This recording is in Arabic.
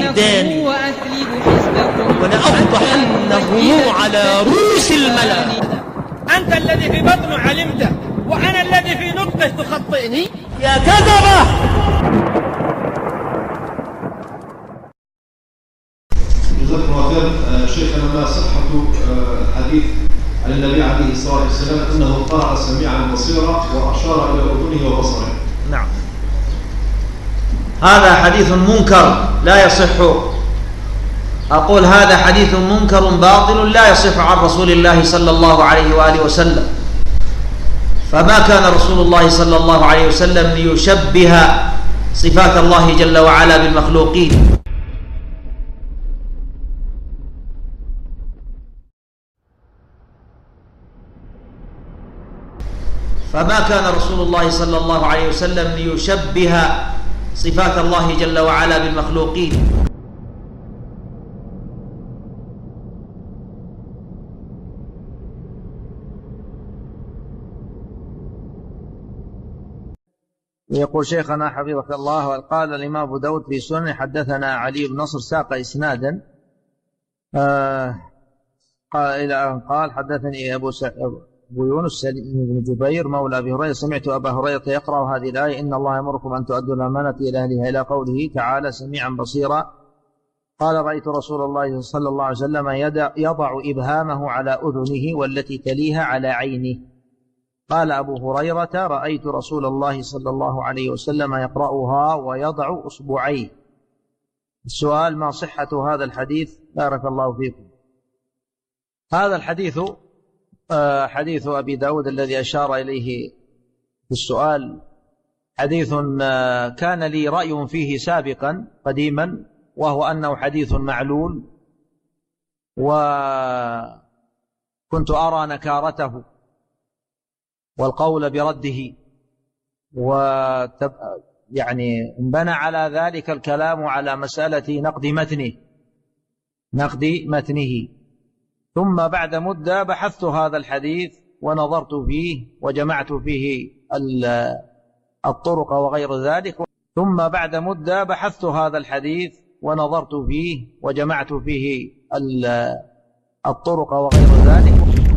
الداني ولأفضحنهم على رؤوس الملأ. أنت الذي في بطنه علمته وأنا الذي في نطقه تخطئني يا كذبة. جزاكم الله خير. شيخنا، ما صحة الحديث عن النبي عليه الصلاة والسلام أنه قرأ سميعا بصيرا وأشار إلى أذنه وبصره؟ نعم، هذا حديث منكر لا يصح. أقول هذا حديث منكر باطل لا يصح عن رسول الله صلى الله عليه وآله وسلم. فما كان رسول الله صلى الله عليه وسلم ليشبه صفات الله جل وعلا بالمخلوقين. فما كان رسول الله صلى الله عليه وسلم ليشبه صفات الله جل وعلا بالمخلوقين. يقول شيخنا حفظك الله، قال الإمام أبو داود في سنن حدثنا علي بن نصر ساق إسنادا قال حدثني أبو يونس سليم بن جبير مولى أبي هريرة سمعت أبا هريرة يقرأ هذه الآية: إن الله يأمركم أن تؤدوا الأمانة إلى أهلها، إلى قوله تعالى سميعا بصيرا. قال رأيت رسول الله صلى الله عليه وسلم يضع إبهامه على أذنه والتي تليها على عينه. قال أبو هريرة: رأيت رسول الله صلى الله عليه وسلم يقرأها ويضع أصبعيه. السؤال: ما صحة هذا الحديث؟ بارك الله فيكم. هذا الحديث حديث أبي داود الذي أشار إليه في السؤال حديث كان لي رأي فيه سابقا قديما، وهو أنه حديث معلول، وكنت أرى نكارته والقول برده، يعني انبنى على ذلك الكلام على مسألة نقد متنه. ثم بعد مدة بحثت هذا الحديث ونظرت فيه وجمعت فيه الطرق وغير ذلك. ثم بعد مدة بحثت هذا الحديث ونظرت فيه وجمعت فيه الطرق وغير ذلك.